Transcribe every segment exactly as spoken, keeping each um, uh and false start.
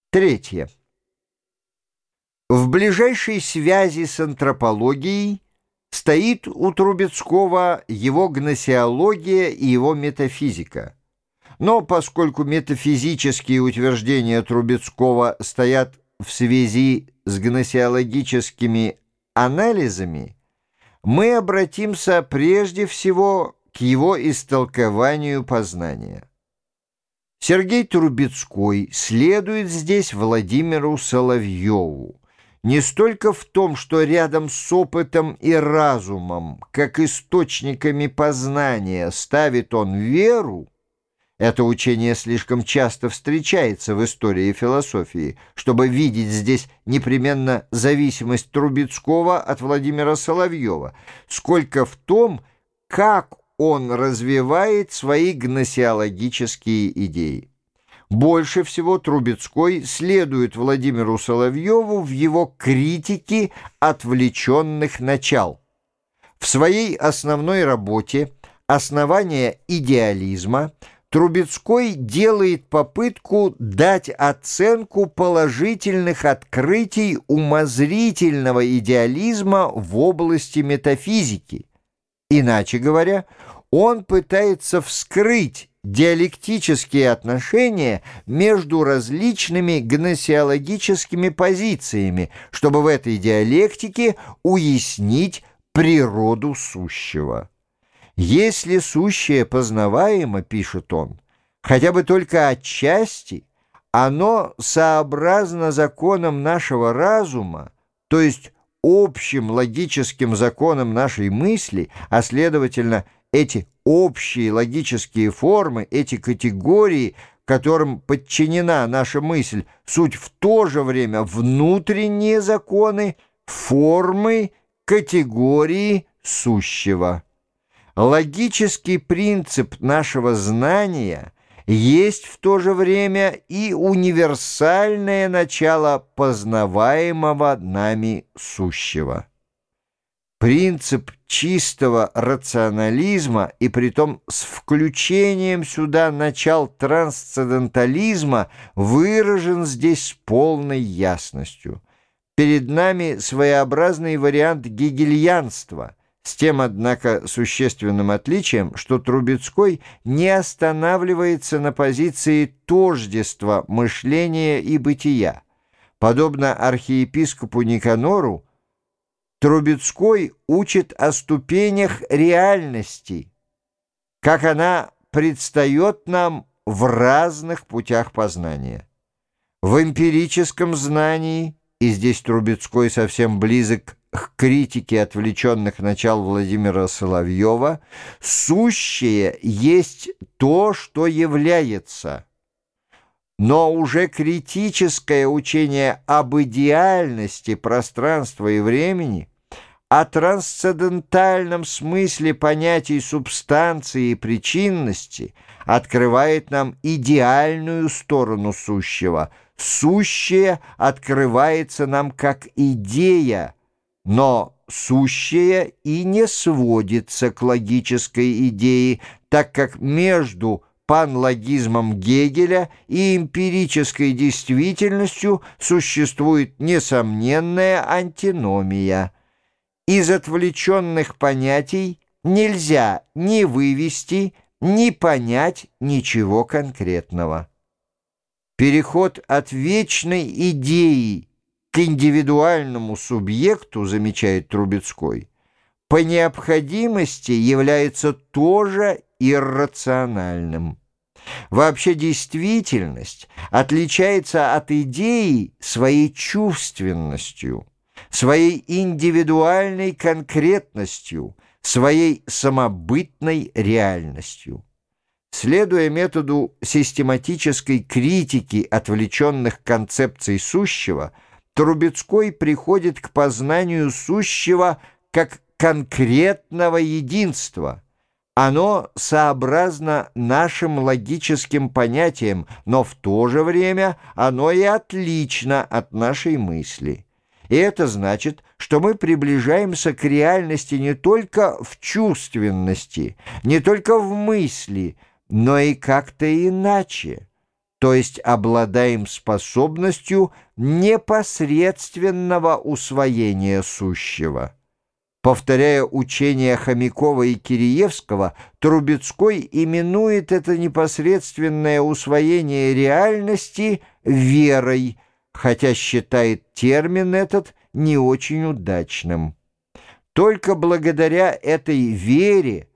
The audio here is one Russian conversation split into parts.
Третье. В ближайшей связи с антропологией стоит у Трубецкого его гносеология и его метафизика. Но поскольку метафизические утверждения Трубецкого стоят в связи с гносеологическими анализами, мы обратимся прежде всего к его истолкованию познания. Сергей Трубецкой следует здесь Владимиру Соловьеву не столько в том, что рядом с опытом и разумом, как источниками познания, ставит он веру. Это учение слишком часто встречается в истории философии, чтобы видеть здесь непременно зависимость Трубецкого от Владимира Соловьева, сколько в том, как он развивает свои гносеологические идеи. Больше всего Трубецкой следует Владимиру Соловьеву в его критике отвлеченных начал. В своей основной работе «Основание идеализма» Трубецкой делает попытку дать оценку положительных открытий умозрительного идеализма в области метафизики. Иначе говоря, он пытается вскрыть диалектические отношения между различными гносеологическими позициями, чтобы в этой диалектике уяснить природу сущего. Если сущее познаваемо, пишет он, хотя бы только отчасти, оно сообразно законам нашего разума, то есть общим логическим законам нашей мысли, а следовательно, эти общие логические формы, эти категории, которым подчинена наша мысль, суть в то же время внутренние законы, формы, категории сущего. Логический принцип нашего знания есть в то же время и универсальное начало познаваемого нами сущего. Принцип чистого рационализма, и притом с включением сюда начал трансцендентализма, выражен здесь с полной ясностью. Перед нами своеобразный вариант гегельянства, с тем, однако, существенным отличием, что Трубецкой не останавливается на позиции тождества мышления и бытия. Подобно архиепископу Никанору, Трубецкой учит о ступенях реальности, как она предстает нам в разных путях познания. В эмпирическом знании, и здесь Трубецкой совсем близок к критике отвлеченных начал Владимира Соловьева, сущее есть то, что является. Но уже критическое учение об идеальности пространства и времени, о трансцендентальном смысле понятий субстанции и причинности открывает нам идеальную сторону сущего. Сущее открывается нам как идея, но сущее и не сводится к логической идее, так как между панлогизмом Гегеля и эмпирической действительностью существует несомненная антиномия. Из отвлеченных понятий нельзя ни вывести, ни понять ничего конкретного. Переход от вечной идеи к индивидуальному субъекту, замечает Трубецкой, по необходимости является тоже иррациональным. Вообще действительность отличается от идеи своей чувственностью, своей индивидуальной конкретностью, своей самобытной реальностью. Следуя методу систематической критики отвлеченных концепций сущего, Трубецкой приходит к познанию сущего как конкретного единства. Оно сообразно нашим логическим понятиям, но в то же время оно и отлично от нашей мысли. И это значит, что мы приближаемся к реальности не только в чувственности, не только в мысли, но и как-то иначе. то есть обладаем способностью непосредственного усвоения сущего. Повторяя учения Хомякова и Киреевского, Трубецкой именует это непосредственное усвоение реальности верой, хотя считает термин этот не очень удачным. Только благодаря этой вере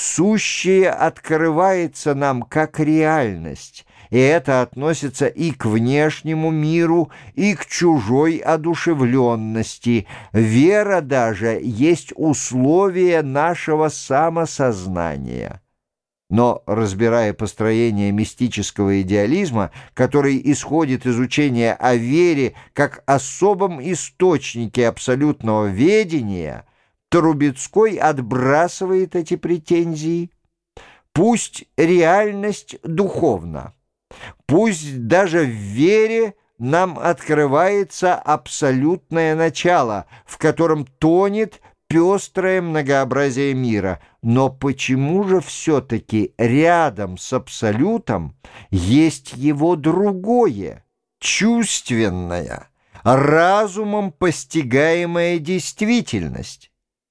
сущее открывается нам как реальность, и это относится и к внешнему миру, и к чужой одушевленности. Вера даже есть условие нашего самосознания. Но, разбирая построение мистического идеализма, который исходит из учения о вере как особом источнике абсолютного ведения, Трубецкой отбрасывает эти претензии. Пусть реальность духовна, пусть даже в вере нам открывается абсолютное начало, в котором тонет пестрое многообразие мира, но почему же все-таки рядом с абсолютом есть его другое, чувственное, разумом постигаемая действительность?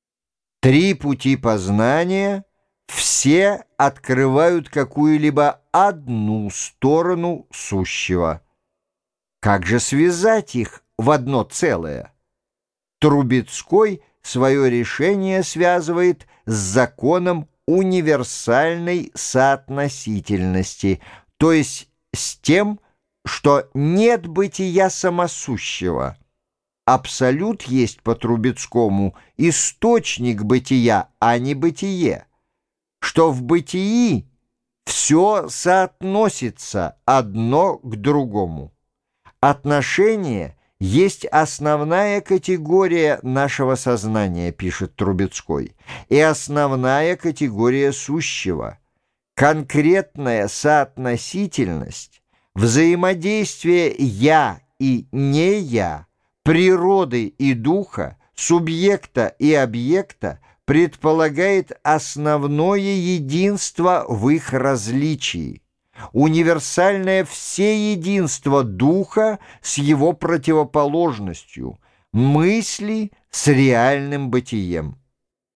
Три пути познания все открывают какую-либо одну сторону сущего. Как же связать их в одно целое? Трубецкой свое решение связывает с законом универсальной соотносительности, то есть с тем, что нет бытия самосущего. Абсолют есть по Трубецкому источник бытия, а не бытие, что в бытии все соотносится одно к другому. Отношение есть основная категория нашего сознания, пишет Трубецкой, и основная категория сущего. Конкретная соотносительность, взаимодействие «я» и «не я», природы и духа, субъекта и объекта предполагает основное единство в их различии, универсальное всеединство духа с его противоположностью, мысли с реальным бытием.